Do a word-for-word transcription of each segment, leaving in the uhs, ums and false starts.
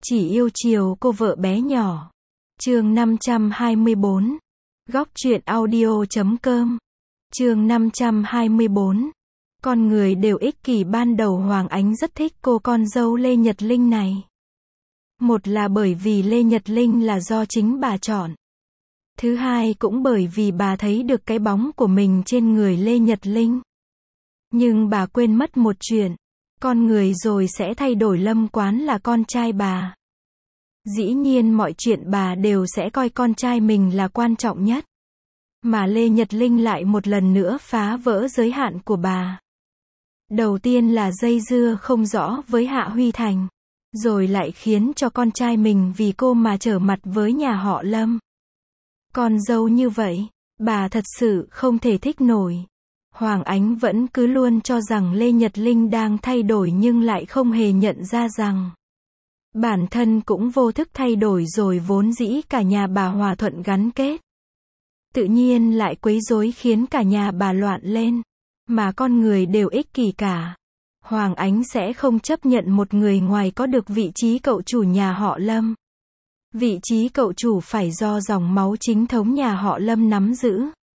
Chỉ yêu chiều cô vợ bé nhỏ. Chương năm trăm hai mươi bốn. Góc truyện audio chấm com. Chương năm trăm hai mươi bốn. Con người đều ích kỷ. Ban đầu Hoàng Ánh rất thích cô con dâu Lê Nhật Linh này. Một là bởi vì Lê Nhật Linh là do chính bà chọn. Thứ hai cũng bởi vì bà thấy được cái bóng của mình trên người Lê Nhật Linh. Nhưng bà quên mất một chuyện. Con người rồi sẽ thay đổi. Lâm Quán là con trai bà. Dĩ nhiên mọi chuyện bà đều sẽ coi con trai mình là quan trọng nhất. Mà Lê Nhật Linh lại một lần nữa phá vỡ giới hạn của bà. Đầu tiên là dây dưa không rõ với Hạ Huy Thành. Rồi lại khiến cho con trai mình vì cô mà trở mặt với nhà họ Lâm. Con dâu như vậy, bà thật sự không thể thích nổi. Hoàng Ánh vẫn cứ luôn cho rằng Lê Nhật Linh đang thay đổi nhưng lại không hề nhận ra rằng bản thân cũng vô thức thay đổi rồi. Vốn dĩ cả nhà bà hòa thuận gắn kết, tự nhiên lại quấy rối khiến cả nhà bà loạn lên. Mà con người đều ích kỷ cả. Hoàng Ánh sẽ không chấp nhận một người ngoài có được vị trí cậu chủ nhà họ Lâm. Vị trí cậu chủ phải do dòng máu chính thống nhà họ Lâm nắm giữ.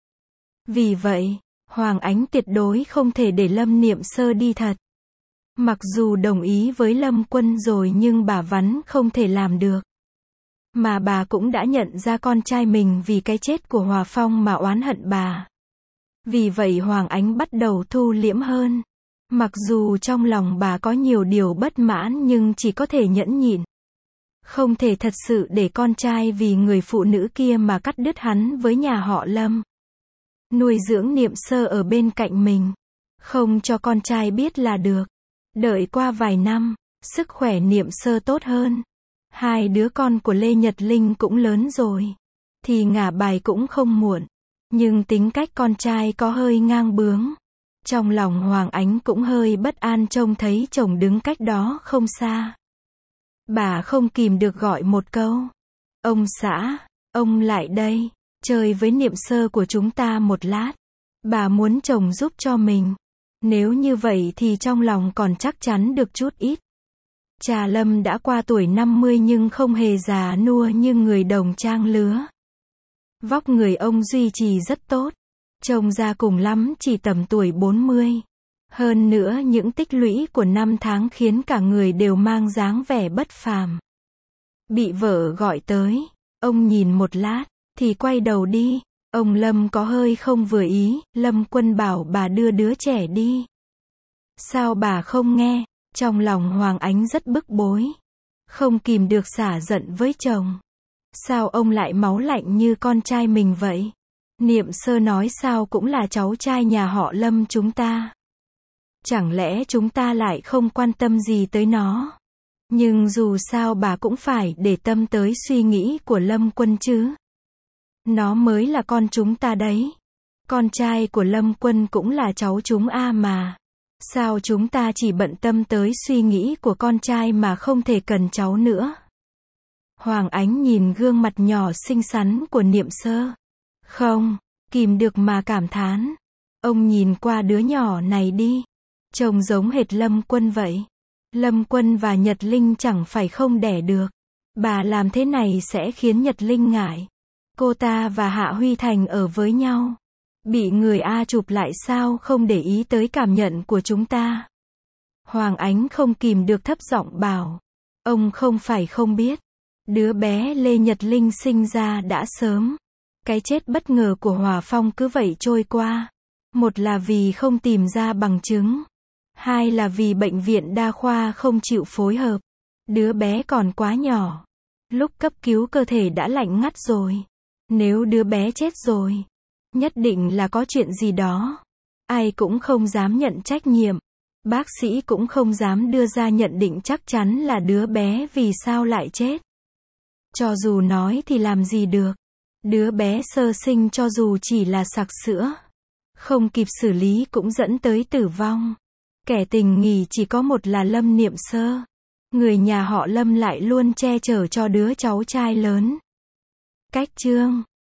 Vì vậy, Hoàng Ánh tuyệt đối không thể để Lâm Niệm Sơ đi thật. Mặc dù đồng ý với Lâm Quân rồi nhưng bà vẫn không thể làm được. Mà bà cũng đã nhận ra con trai mình vì cái chết của Hòa Phong mà oán hận bà. Vì vậy Hoàng Ánh bắt đầu thu liễm hơn. Mặc dù trong lòng bà có nhiều điều bất mãn nhưng chỉ có thể nhẫn nhịn. Không thể thật sự để con trai vì người phụ nữ kia mà cắt đứt hắn với nhà họ Lâm. Nuôi dưỡng Niệm Sơ ở bên cạnh mình. Không cho con trai biết là được. Đợi qua vài năm, sức khỏe Niệm Sơ tốt hơn. Hai đứa con của Lê Nhật Linh cũng lớn rồi. Thì ngả bài cũng không muộn. Nhưng tính cách con trai có hơi ngang bướng. Trong lòng Hoàng Ánh cũng hơi bất an trông thấy chồng đứng cách đó không xa. Bà không kìm được gọi một câu. Ông xã, ông lại đây, chơi với Niệm Sơ của chúng ta một lát. Bà muốn chồng giúp cho mình. Nếu như vậy thì trong lòng còn chắc chắn được chút ít. Cha Lâm đã qua tuổi năm mươi nhưng không hề già nua như người đồng trang lứa. Vóc người ông duy trì rất tốt. Trông ra cùng lắm chỉ tầm tuổi bốn mươi. Hơn nữa những tích lũy của năm tháng khiến cả người đều mang dáng vẻ bất phàm. Bị vợ gọi tới, ông nhìn một lát, thì quay đầu đi. Ông Lâm có hơi không vừa ý. Lâm Quân bảo bà đưa đứa trẻ đi. Sao bà không nghe? Trong lòng Hoàng Ánh rất bức bối. Không kìm được xả giận với chồng. Sao ông lại máu lạnh như con trai mình vậy? Niệm Sơ nói sao cũng là cháu trai nhà họ Lâm chúng ta. Chẳng lẽ chúng ta lại không quan tâm gì tới nó? Nhưng dù sao bà cũng phải để tâm tới suy nghĩ của Lâm Quân chứ. Nó mới là con chúng ta đấy. Con trai của Lâm Quân cũng là cháu chúng a mà. Sao chúng ta chỉ bận tâm tới suy nghĩ của con trai mà không thể cần cháu nữa? Hoàng Ánh nhìn gương mặt nhỏ xinh xắn của Niệm Sơ. Không kìm được mà cảm thán. Ông nhìn qua đứa nhỏ này đi. Trông giống hệt Lâm Quân vậy. Lâm Quân và Nhật Linh chẳng phải không đẻ được. Bà làm thế này sẽ khiến Nhật Linh ngại. Cô ta và Hạ Huy Thành ở với nhau. Bị người A chụp lại sao không để ý tới cảm nhận của chúng ta? Hoàng Ánh không kìm được thấp giọng bảo. Ông không phải không biết. Đứa bé Lê Nhật Linh sinh ra đã sớm. Cái chết bất ngờ của Hòa Phong cứ vậy trôi qua. Một là vì không tìm ra bằng chứng. Hai là vì bệnh viện đa khoa không chịu phối hợp. Đứa bé còn quá nhỏ. Lúc cấp cứu cơ thể đã lạnh ngắt rồi. Nếu đứa bé chết rồi, nhất định là có chuyện gì đó. Ai cũng không dám nhận trách nhiệm. Bác sĩ cũng không dám đưa ra nhận định chắc chắn là đứa bé vì sao lại chết. Cho dù nói thì làm gì được. Đứa bé sơ sinh cho dù chỉ là sặc sữa, không kịp xử lý cũng dẫn tới tử vong. Kẻ tình nghì chỉ có một là Lâm Niệm Sơ. Người nhà họ Lâm lại luôn che chở cho đứa cháu trai lớn. Cách chương